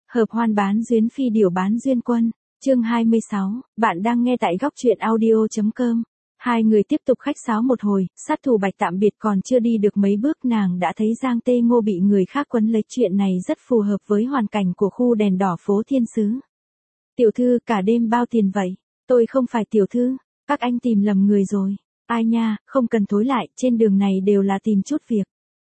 Hợp hoan bán duyên phi điểu bán duyên quân. Chương 26, bạn đang nghe tại góc truyện audio.com. Hai người tiếp tục khách sáo một hồi, sát thủ Bạch tạm biệt còn chưa đi được mấy bước nàng đã thấy Giang Tê Ngô bị người khác quấn lấy, chuyện này rất phù hợp với hoàn cảnh của khu đèn đỏ phố Thiên Sứ. Tiểu thư, cả đêm bao tiền vậy? Tôi không phải tiểu thư, các anh tìm lầm người rồi. Ai nha, không cần thối lại, trên đường này đều là tìm chút việc.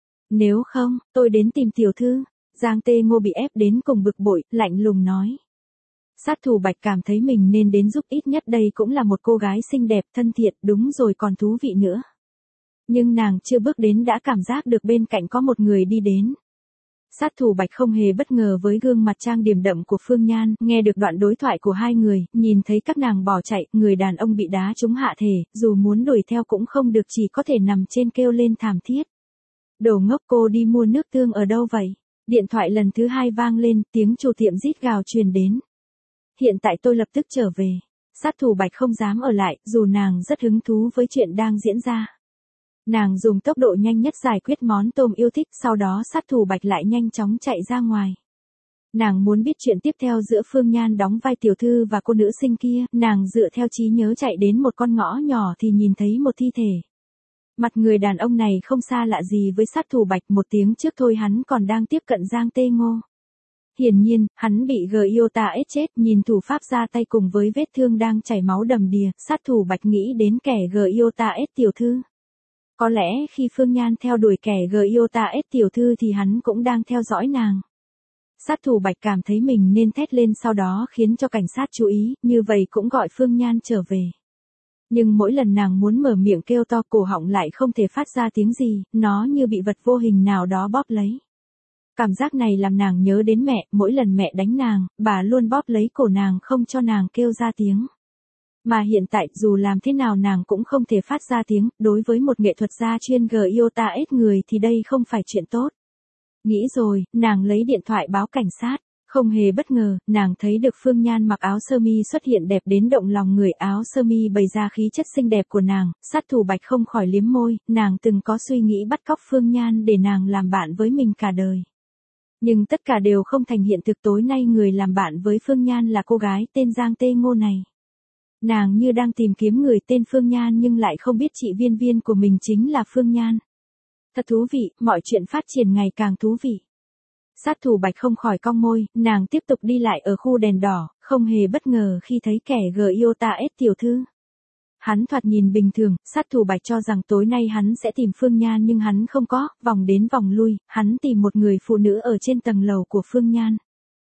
Nếu không, tôi đến tìm tiểu thư. Giang Tê Ngô bị ép đến cùng bực bội, lạnh lùng nói. Sát thủ Bạch cảm thấy mình nên đến giúp, ít nhất đây cũng là một cô gái xinh đẹp thân thiện, đúng rồi còn thú vị nữa. Nhưng nàng chưa bước đến đã cảm giác được bên cạnh có một người đi đến. Sát thủ Bạch không hề bất ngờ với gương mặt trang điểm đậm của Phương Nhan, nghe được đoạn đối thoại của hai người, nhìn thấy các nàng bỏ chạy, người đàn ông bị đá trúng hạ thể, dù muốn đuổi theo cũng không được, chỉ có thể nằm trên kêu lên thảm thiết. Đồ ngốc, cô đi mua nước tương ở đâu vậy? Điện thoại lần thứ hai vang lên, tiếng chủ tiệm rít gào truyền đến. Hiện tại tôi lập tức trở về. Sát thủ Bạch không dám ở lại, dù nàng rất hứng thú với chuyện đang diễn ra. Nàng dùng tốc độ nhanh nhất giải quyết món tôm yêu thích, sau đó sát thủ Bạch lại nhanh chóng chạy ra ngoài. Nàng muốn biết chuyện tiếp theo giữa Phương Nhan đóng vai tiểu thư và cô nữ sinh kia, nàng dựa theo trí nhớ chạy đến một con ngõ nhỏ thì nhìn thấy một thi thể. Mặt người đàn ông này không xa lạ gì với sát thủ Bạch, một tiếng trước thôi hắn còn đang tiếp cận Giang Tê Ngô. Hiển nhiên, hắn bị Gyota ết chết, nhìn thủ pháp ra tay cùng với vết thương đang chảy máu đầm đìa, sát thủ Bạch nghĩ đến kẻ Gyota ết tiểu thư. Có lẽ khi Phương Nhan theo đuổi kẻ Gyota ết tiểu thư thì hắn cũng đang theo dõi nàng. Sát thủ Bạch cảm thấy mình nên thét lên, sau đó khiến cho cảnh sát chú ý, như vậy cũng gọi Phương Nhan trở về. Nhưng mỗi lần nàng muốn mở miệng kêu to, cổ họng lại không thể phát ra tiếng gì, nó như bị vật vô hình nào đó bóp lấy. Cảm giác này làm nàng nhớ đến mẹ, mỗi lần mẹ đánh nàng, bà luôn bóp lấy cổ nàng không cho nàng kêu ra tiếng. Mà hiện tại dù làm thế nào nàng cũng không thể phát ra tiếng, đối với một nghệ thuật gia chuyên Gyota ết người thì đây không phải chuyện tốt. Nghĩ rồi, nàng lấy điện thoại báo cảnh sát. Không hề bất ngờ, nàng thấy được Phương Nhan mặc áo sơ mi xuất hiện đẹp đến động lòng người, áo sơ mi bày ra khí chất xinh đẹp của nàng, sát thủ Bạch không khỏi liếm môi, nàng từng có suy nghĩ bắt cóc Phương Nhan để nàng làm bạn với mình cả đời. Nhưng tất cả đều không thành hiện thực, tối nay người làm bạn với Phương Nhan là cô gái tên Giang Tê Ngô này. Nàng như đang tìm kiếm người tên Phương Nhan nhưng lại không biết chị Viên Viên của mình chính là Phương Nhan. Thật thú vị, mọi chuyện phát triển ngày càng thú vị. Sát thủ Bạch không khỏi cong môi, nàng tiếp tục đi lại ở khu đèn đỏ, không hề bất ngờ khi thấy kẻ Gyota ết tiểu thư. Hắn thoạt nhìn bình thường, sát thủ Bạch cho rằng tối nay hắn sẽ tìm Phương Nhan nhưng hắn không có, vòng đến vòng lui, hắn tìm một người phụ nữ ở trên tầng lầu của Phương Nhan.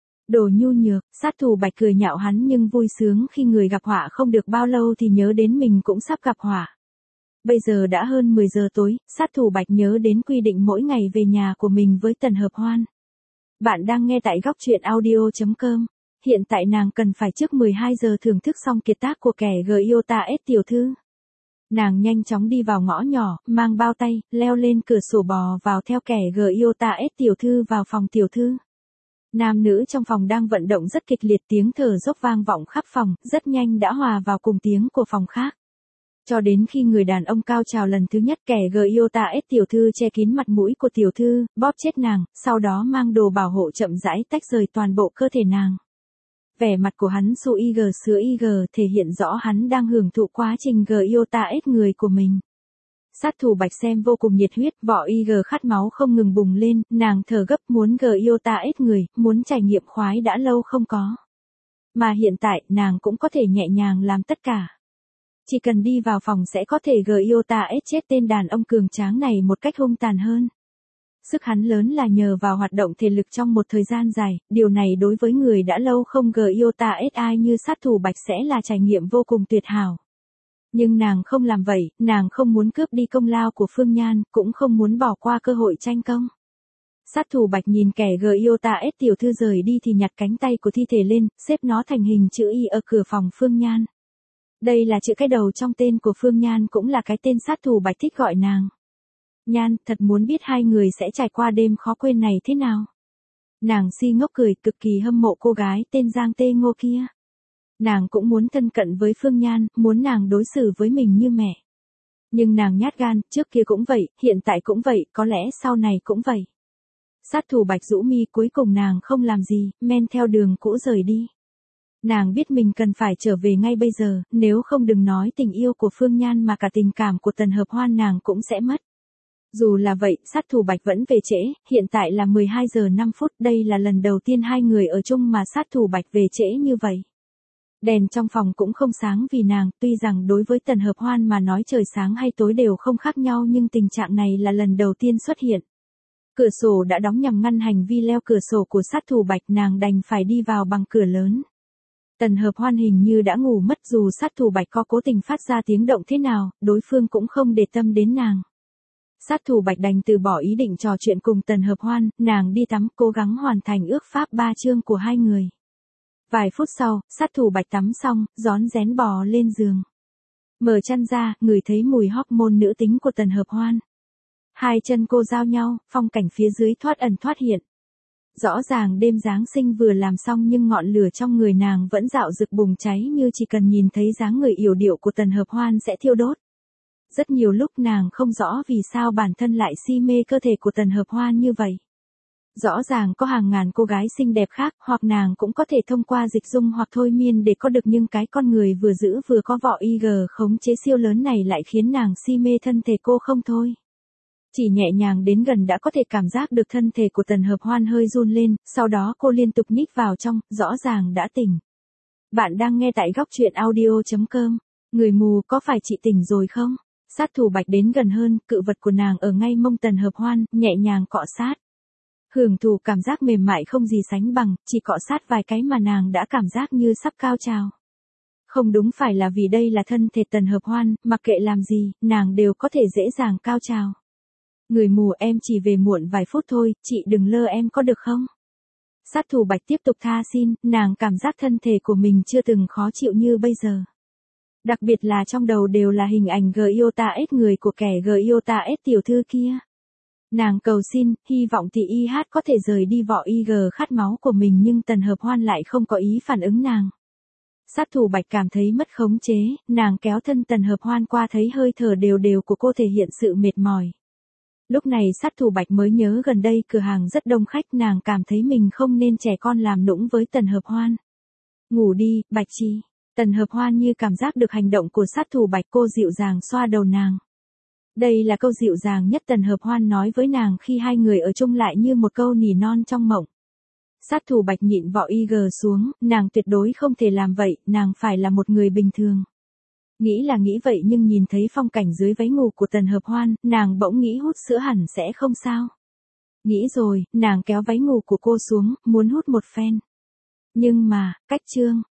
Đồ nhu nhược, sát thủ Bạch cười nhạo hắn nhưng vui sướng khi người gặp họa, không được bao lâu thì nhớ đến mình cũng sắp gặp họa. Bây giờ đã hơn 10 giờ tối, sát thủ Bạch nhớ đến quy định mỗi ngày về nhà của mình với Tần Hợp Hoan. Bạn đang nghe tại góc truyện audio.com. Hiện tại nàng cần phải trước 12 giờ thưởng thức xong kiệt tác của kẻ Gyota ết tiểu thư. Nàng nhanh chóng đi vào ngõ nhỏ, mang bao tay, leo lên cửa sổ bò vào theo kẻ Gyota ết tiểu thư vào phòng tiểu thư. Nam nữ trong phòng đang vận động rất kịch liệt, tiếng thở dốc vang vọng khắp phòng, rất nhanh đã hòa vào cùng tiếng của phòng khác. Cho đến khi người đàn ông cao trào lần thứ nhất, kẻ Gyota ết tiểu thư che kín mặt mũi của tiểu thư, bóp chết nàng, sau đó mang đồ bảo hộ chậm rãi tách rời toàn bộ cơ thể nàng. Vẻ mặt của hắn su ig sứa ig thể hiện rõ hắn đang hưởng thụ quá trình Gyota ết người của mình. Sát thủ Bạch xem vô cùng nhiệt huyết, vỏ ig khát máu không ngừng bùng lên, nàng thở gấp muốn Gyota ết người, muốn trải nghiệm khoái đã lâu không có. Mà hiện tại, nàng cũng có thể nhẹ nhàng làm tất cả. Chỉ cần đi vào phòng sẽ có thể Gyota ết chết tên đàn ông cường tráng này một cách hung tàn hơn. Sức hắn lớn là nhờ vào hoạt động thể lực trong một thời gian dài, điều này đối với người đã lâu không Gyota ết ai như sát thủ Bạch sẽ là trải nghiệm vô cùng tuyệt hảo. Nhưng nàng không làm vậy, nàng không muốn cướp đi công lao của Phương Nhan, cũng không muốn bỏ qua cơ hội tranh công. Sát thủ Bạch nhìn kẻ Gyota ết tiểu thư rời đi thì nhặt cánh tay của thi thể lên, xếp nó thành hình chữ Y ở cửa phòng Phương Nhan. Đây là chữ cái đầu trong tên của Phương Nhan, cũng là cái tên sát thủ Bạch thích gọi nàng. Nhan, thật muốn biết hai người sẽ trải qua đêm khó quên này thế nào. Nàng si ngốc cười, cực kỳ hâm mộ cô gái tên Giang Tê Ngô kia. Nàng cũng muốn thân cận với Phương Nhan, muốn nàng đối xử với mình như mẹ. Nhưng nàng nhát gan, trước kia cũng vậy, hiện tại cũng vậy, có lẽ sau này cũng vậy. Sát thủ Bạch rũ mi, cuối cùng nàng không làm gì, men theo đường cũ rời đi. Nàng biết mình cần phải trở về ngay bây giờ, nếu không đừng nói tình yêu của Phương Nhan mà cả tình cảm của Tần Hợp Hoan nàng cũng sẽ mất. Dù là vậy, sát thủ Bạch vẫn về trễ, hiện tại là 12 giờ 5 phút, đây là lần đầu tiên hai người ở chung mà sát thủ Bạch về trễ như vậy. Đèn trong phòng cũng không sáng vì nàng, tuy rằng đối với Tần Hợp Hoan mà nói trời sáng hay tối đều không khác nhau nhưng tình trạng này là lần đầu tiên xuất hiện. Cửa sổ đã đóng nhằm ngăn hành vi leo cửa sổ của sát thủ Bạch, nàng đành phải đi vào bằng cửa lớn. Tần Hợp Hoan hình như đã ngủ mất, dù sát thủ Bạch có cố tình phát ra tiếng động thế nào, đối phương cũng không để tâm đến nàng. Sát thủ Bạch đành từ bỏ ý định trò chuyện cùng Tần Hợp Hoan, nàng đi tắm, cố gắng hoàn thành ước pháp 3 chương của hai người. Vài phút sau, sát thủ Bạch tắm xong, rón rén bò lên giường. Mở chăn ra, ngửi thấy mùi hormone nữ tính của Tần Hợp Hoan. Hai chân cô giao nhau, phong cảnh phía dưới thoát ẩn thoát hiện. Rõ ràng đêm Giáng sinh vừa làm xong nhưng ngọn lửa trong người nàng vẫn rạo rực bùng cháy, như chỉ cần nhìn thấy dáng người yểu điệu của Tần Hợp Hoan sẽ thiêu đốt. Rất nhiều lúc nàng không rõ vì sao bản thân lại si mê cơ thể của Tần Hợp Hoan như vậy. Rõ ràng có hàng ngàn cô gái xinh đẹp khác, hoặc nàng cũng có thể thông qua dịch dung hoặc thôi miên để có được, nhưng cái con người vừa giữ vừa có vỏ IG khống chế siêu lớn này lại khiến nàng si mê thân thể cô không thôi. Chỉ nhẹ nhàng đến gần đã có thể cảm giác được thân thể của Tần Hợp Hoan hơi run lên, sau đó cô liên tục nhích vào trong, rõ ràng đã tỉnh. Bạn đang nghe tại góc truyện audio.com. Người mù, có phải chị tỉnh rồi không? Sát thủ Bạch đến gần hơn, cự vật của nàng ở ngay mông Tần Hợp Hoan, nhẹ nhàng cọ sát. Hưởng thụ cảm giác mềm mại không gì sánh bằng, chỉ cọ sát vài cái mà nàng đã cảm giác như sắp cao trào. Không đúng, phải là vì đây là thân thể Tần Hợp Hoan, mặc kệ làm gì, nàng đều có thể dễ dàng cao trào. Người mù, em chỉ về muộn vài phút thôi, chị đừng lơ em có được không? Sát thủ Bạch tiếp tục tha xin, nàng cảm giác thân thể của mình chưa từng khó chịu như bây giờ. Đặc biệt là trong đầu đều là hình ảnh Giota S, người của kẻ Giota S tiểu thư kia. Nàng cầu xin, hy vọng tỷ IH có thể rời đi vỏ IG khát máu của mình, nhưng Tần Hợp Hoan lại không có ý phản ứng nàng. Sát thủ Bạch cảm thấy mất khống chế, nàng kéo thân Tần Hợp Hoan qua, thấy hơi thở đều đều của cô thể hiện sự mệt mỏi. Lúc này sát thủ Bạch mới nhớ gần đây cửa hàng rất đông khách, nàng cảm thấy mình không nên trẻ con làm nũng với Tần Hợp Hoan. Ngủ đi, Bạch Chi. Tần Hợp Hoan như cảm giác được hành động của sát thủ Bạch, cô dịu dàng xoa đầu nàng. Đây là câu dịu dàng nhất Tần Hợp Hoan nói với nàng khi hai người ở chung, lại như một câu nỉ non trong mộng. Sát thủ Bạch nhịn vỏ IG xuống, nàng tuyệt đối không thể làm vậy, nàng phải là một người bình thường. Nghĩ là nghĩ vậy nhưng nhìn thấy phong cảnh dưới váy ngủ của Tần Hợp Hoan, nàng bỗng nghĩ hút sữa hẳn sẽ không sao. Nghĩ rồi, nàng kéo váy ngủ của cô xuống, muốn hút một phen. Nhưng mà, cách chương.